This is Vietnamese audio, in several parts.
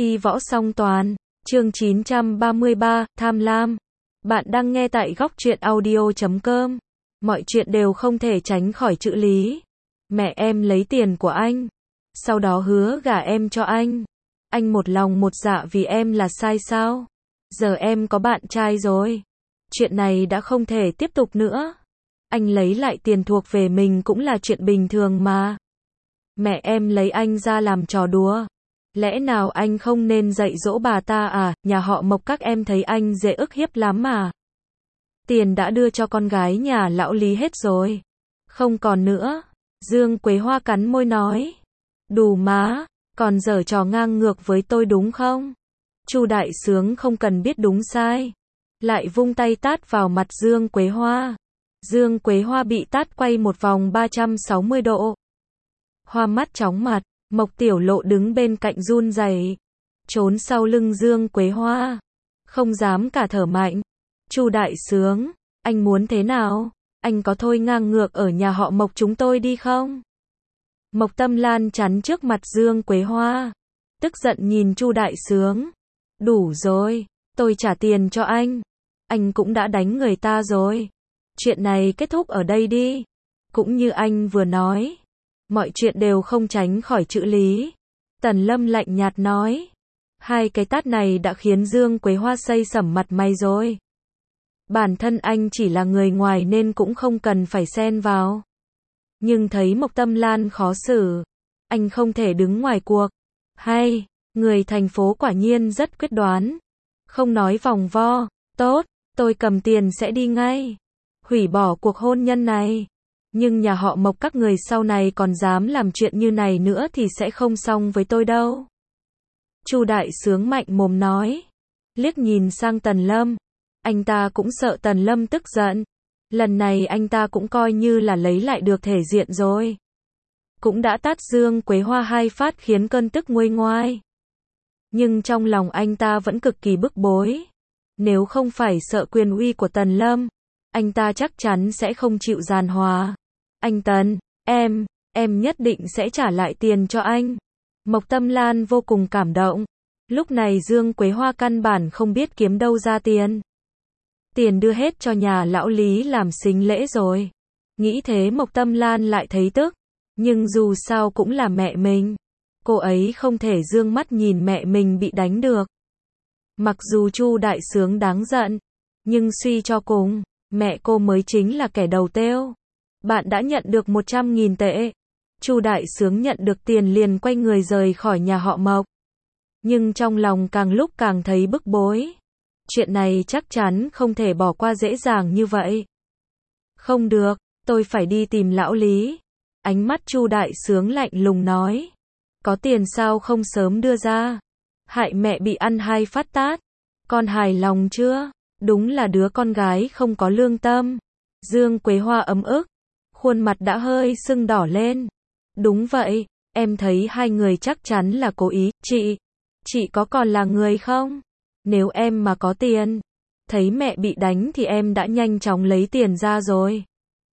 Y võ song toàn, chương 933, tham lam. Bạn đang nghe tại góc truyện audio.com. Mọi chuyện đều không thể tránh khỏi chữ lý. Mẹ em lấy tiền của anh, sau đó hứa gả em cho anh. Anh một lòng một dạ vì em là sai sao? Giờ em có bạn trai rồi. Chuyện này đã không thể tiếp tục nữa. Anh lấy lại tiền thuộc về mình cũng là chuyện bình thường mà. Mẹ em lấy anh ra làm trò đùa. Lẽ nào anh không nên dạy dỗ bà ta à? Nhà họ Mộc các em thấy anh dễ ức hiếp lắm mà. Tiền đã đưa cho con gái nhà lão Lý hết rồi. Không còn nữa. Dương Quế Hoa cắn môi nói. Đù má, còn giở trò ngang ngược với tôi đúng không? Chu Đại Sướng không cần biết đúng sai, lại vung tay tát vào mặt Dương Quế Hoa. Dương Quế Hoa bị tát quay một vòng 360 độ. Hoa mắt chóng mặt, Mộc Tiểu Lộ đứng bên cạnh run rẩy, trốn sau lưng Dương Quế Hoa, không dám cả thở mạnh. Chu Đại Sướng, anh muốn thế nào? Anh có thôi ngang ngược ở nhà họ Mộc chúng tôi đi không? Mộc Tâm Lan chắn trước mặt Dương Quế Hoa, tức giận nhìn Chu Đại Sướng. Đủ rồi, tôi trả tiền cho anh cũng đã đánh người ta rồi. Chuyện này kết thúc ở đây đi. Cũng như anh vừa nói, mọi chuyện đều không tránh khỏi chữ lý. Tần Lâm lạnh nhạt nói. Hai cái tát này đã khiến Dương Quế Hoa xây sẩm mặt mày rồi. Bản thân anh chỉ là người ngoài nên cũng không cần phải xen vào. Nhưng thấy Mộc Tâm Lan khó xử, anh không thể đứng ngoài cuộc. Hay, người thành phố quả nhiên rất quyết đoán. Không nói vòng vo, tốt, tôi cầm tiền sẽ đi ngay. Hủy bỏ cuộc hôn nhân này. Nhưng nhà họ Mộc các người sau này còn dám làm chuyện như này nữa thì sẽ không xong với tôi đâu. Chu Đại Sướng mạnh mồm nói. Liếc nhìn sang Tần Lâm. Anh ta cũng sợ Tần Lâm tức giận. Lần này anh ta cũng coi như là lấy lại được thể diện rồi. Cũng đã tát Dương Quế Hoa 2 phát khiến cơn tức nguôi ngoai. Nhưng trong lòng anh ta vẫn cực kỳ bức bối. Nếu không phải sợ quyền uy của Tần Lâm, anh ta chắc chắn sẽ không chịu giàn hòa. Anh Tần, em nhất định sẽ trả lại tiền cho anh. Mộc Tâm Lan vô cùng cảm động. Lúc này Dương Quế Hoa căn bản không biết kiếm đâu ra tiền. Tiền đưa hết cho nhà lão Lý làm sính lễ rồi. Nghĩ thế Mộc Tâm Lan lại thấy tức. Nhưng dù sao cũng là mẹ mình. Cô ấy không thể dương mắt nhìn mẹ mình bị đánh được. Mặc dù Chu Đại Sướng đáng giận, nhưng suy cho cùng, mẹ cô mới chính là kẻ đầu têu. Bạn đã nhận được 100.000 tệ. Chu Đại Sướng nhận được tiền liền quay người rời khỏi nhà họ Mộc. Nhưng trong lòng càng lúc càng thấy bức bối. Chuyện này chắc chắn không thể bỏ qua dễ dàng như vậy. Không được, tôi phải đi tìm lão Lý. Ánh mắt Chu Đại Sướng lạnh lùng nói. Có tiền sao không sớm đưa ra? Hại mẹ bị ăn 2 phát tát. Con hài lòng chưa? Đúng là đứa con gái không có lương tâm. Dương Quế Hoa ấm ức. Khuôn mặt đã hơi sưng đỏ lên. Đúng vậy, em thấy hai người chắc chắn là cố ý. Chị có còn là người không? Nếu em mà có tiền, thấy mẹ bị đánh thì em đã nhanh chóng lấy tiền ra rồi.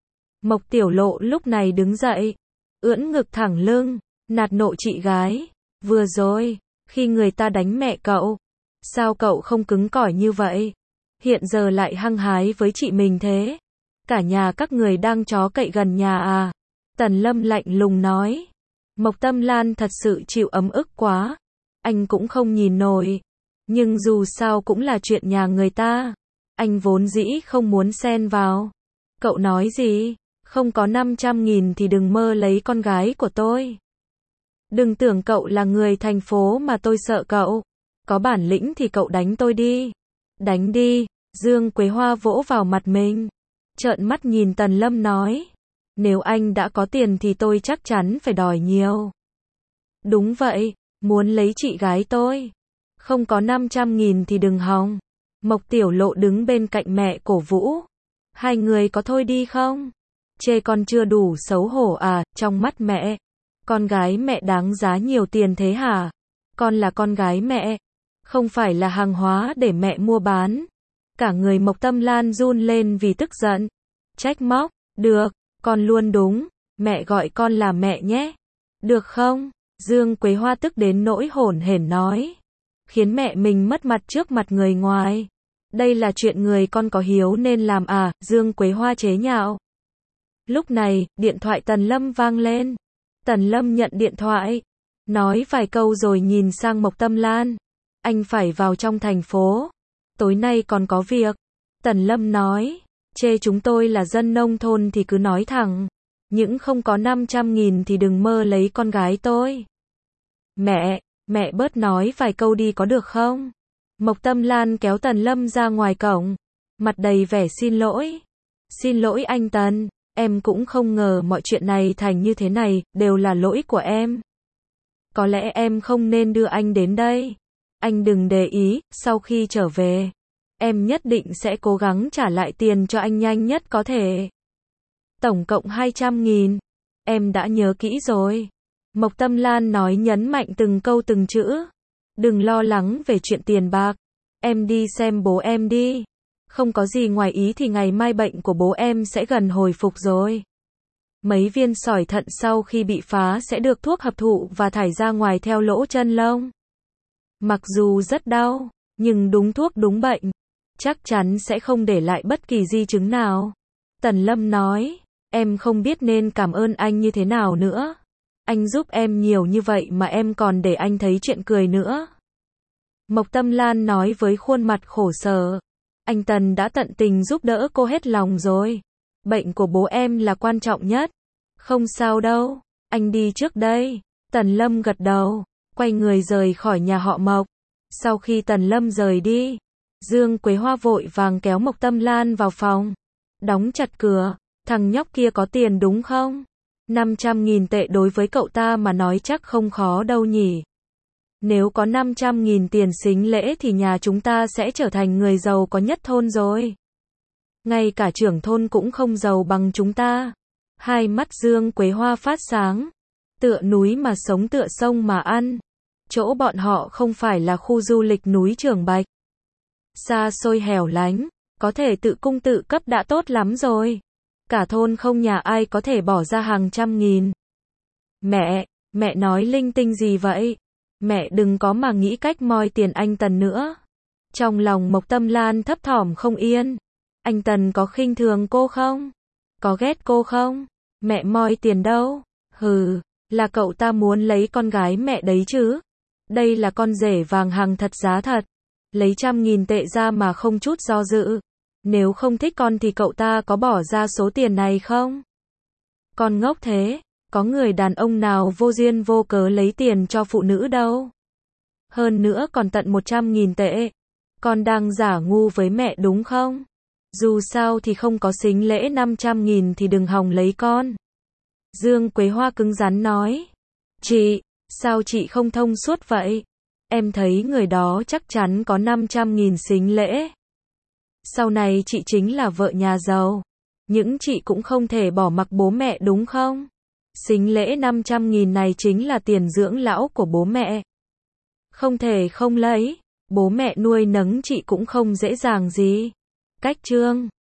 Mộc Tiểu Lộ lúc này đứng dậy, ưỡn ngực thẳng lưng, nạt nộ chị gái. Vừa rồi, khi người ta đánh mẹ cậu, sao cậu không cứng cỏi như vậy? Hiện giờ lại hăng hái với chị mình thế. Cả nhà các người đang chó cậy gần nhà à? Tần Lâm lạnh lùng nói. Mộc Tâm Lan thật sự chịu ấm ức quá. Anh cũng không nhìn nổi. Nhưng dù sao cũng là chuyện nhà người ta. Anh vốn dĩ không muốn xen vào. Cậu nói gì? Không có 500.000 thì đừng mơ lấy con gái của tôi. Đừng tưởng cậu là người thành phố mà tôi sợ cậu. Có bản lĩnh thì cậu đánh tôi đi. Đánh đi. Dương Quế Hoa vỗ vào mặt mình. Trợn mắt nhìn Tần Lâm nói. Nếu anh đã có tiền thì tôi chắc chắn phải đòi nhiều. Đúng vậy, muốn lấy chị gái tôi. Không có 500.000 thì đừng hòng. Mộc Tiểu Lộ đứng bên cạnh mẹ cổ vũ. Hai người có thôi đi không? Chê con chưa đủ xấu hổ à? Trong mắt mẹ, con gái mẹ đáng giá nhiều tiền thế hả? Con là con gái mẹ, không phải là hàng hóa để mẹ mua bán. Cả người Mộc Tâm Lan run lên vì tức giận. Trách móc. Được, con luôn đúng. Mẹ gọi con là mẹ nhé. Được không? Dương Quế Hoa tức đến nỗi hổn hển nói. khiến mẹ mình mất mặt trước mặt người ngoài. Đây là chuyện người con có hiếu nên làm à, Dương Quế Hoa chế nhạo. Lúc này, điện thoại Tần Lâm vang lên. Tần Lâm nhận điện thoại, nói vài câu rồi nhìn sang Mộc Tâm Lan. Anh phải vào trong thành phố. Tối nay còn có việc. Tần Lâm nói, chê chúng tôi là dân nông thôn thì cứ nói thẳng. Những không có 500.000 thì đừng mơ lấy con gái tôi. Mẹ bớt nói vài câu đi có được không? Mộc Tâm Lan kéo Tần Lâm ra ngoài cổng, mặt đầy vẻ xin lỗi. Xin lỗi anh Tần, em cũng không ngờ mọi chuyện này thành như thế này, đều là lỗi của em. Có lẽ em không nên đưa anh đến đây. Anh đừng để ý, sau khi trở về, em nhất định sẽ cố gắng trả lại tiền cho anh nhanh nhất có thể. Tổng cộng 200.000. Em đã nhớ kỹ rồi. Mộc Tâm Lan nói nhấn mạnh từng câu từng chữ. Đừng lo lắng về chuyện tiền bạc. Em đi xem bố em đi. Không có gì ngoài ý thì ngày mai bệnh của bố em sẽ gần hồi phục rồi. Mấy viên sỏi thận sau khi bị phá sẽ được thuốc hấp thụ và thải ra ngoài theo lỗ chân lông. Mặc dù rất đau, nhưng đúng thuốc đúng bệnh, chắc chắn sẽ không để lại bất kỳ di chứng nào. Tần Lâm nói, em không biết nên cảm ơn anh như thế nào nữa. Anh giúp em nhiều như vậy mà em còn để anh thấy chuyện cười nữa. Mộc Tâm Lan nói với khuôn mặt khổ sở. Anh Tần đã tận tình giúp đỡ cô hết lòng rồi. Bệnh của bố em là quan trọng nhất. Không sao đâu, anh đi trước đây. Tần Lâm gật đầu, quay người rời khỏi nhà họ Mộc. Sau khi Tần Lâm rời đi, Dương Quế Hoa vội vàng kéo Mộc Tâm Lan vào phòng, đóng chặt cửa. Thằng nhóc kia có tiền đúng không? 500.000 tệ đối với cậu ta mà nói chắc không khó đâu nhỉ. Nếu có 500.000 tiền sính lễ thì nhà chúng ta sẽ trở thành người giàu có nhất thôn rồi. Ngay cả trưởng thôn cũng không giàu bằng chúng ta. Hai mắt Dương Quế Hoa phát sáng. Tựa núi mà sống tựa sông mà ăn. Chỗ bọn họ không phải là khu du lịch núi Trường Bạch. Xa xôi hẻo lánh, có thể tự cung tự cấp đã tốt lắm rồi. Cả thôn không nhà ai có thể bỏ ra hàng trăm nghìn. Mẹ nói linh tinh gì vậy? Mẹ đừng có mà nghĩ cách moi tiền anh Tần nữa. Trong lòng Mộc Tâm Lan thấp thỏm không yên. Anh Tần có khinh thường cô không? Có ghét cô không? Mẹ moi tiền đâu? Hừ, là cậu ta muốn lấy con gái mẹ đấy chứ. Đây là con rể vàng hàng thật giá thật. Lấy 100.000 tệ ra mà không chút do dự. Nếu không thích con thì cậu ta có bỏ ra số tiền này không? Con ngốc thế, có người đàn ông nào vô duyên vô cớ lấy tiền cho phụ nữ đâu. Hơn nữa còn tận 100.000 tệ. Con đang giả ngu với mẹ đúng không? Dù sao thì không có sính lễ 500.000 thì đừng hòng lấy con. Dương Quế Hoa cứng rắn nói. Chị, sao chị không thông suốt vậy? Em thấy người đó chắc chắn có 500.000 sính lễ. Sau này chị chính là vợ nhà giàu. Nhưng chị cũng không thể bỏ mặc bố mẹ đúng không? Sính lễ 500.000 này chính là tiền dưỡng lão của bố mẹ. Không thể không lấy. Bố mẹ nuôi nấng chị cũng không dễ dàng gì. Cách chương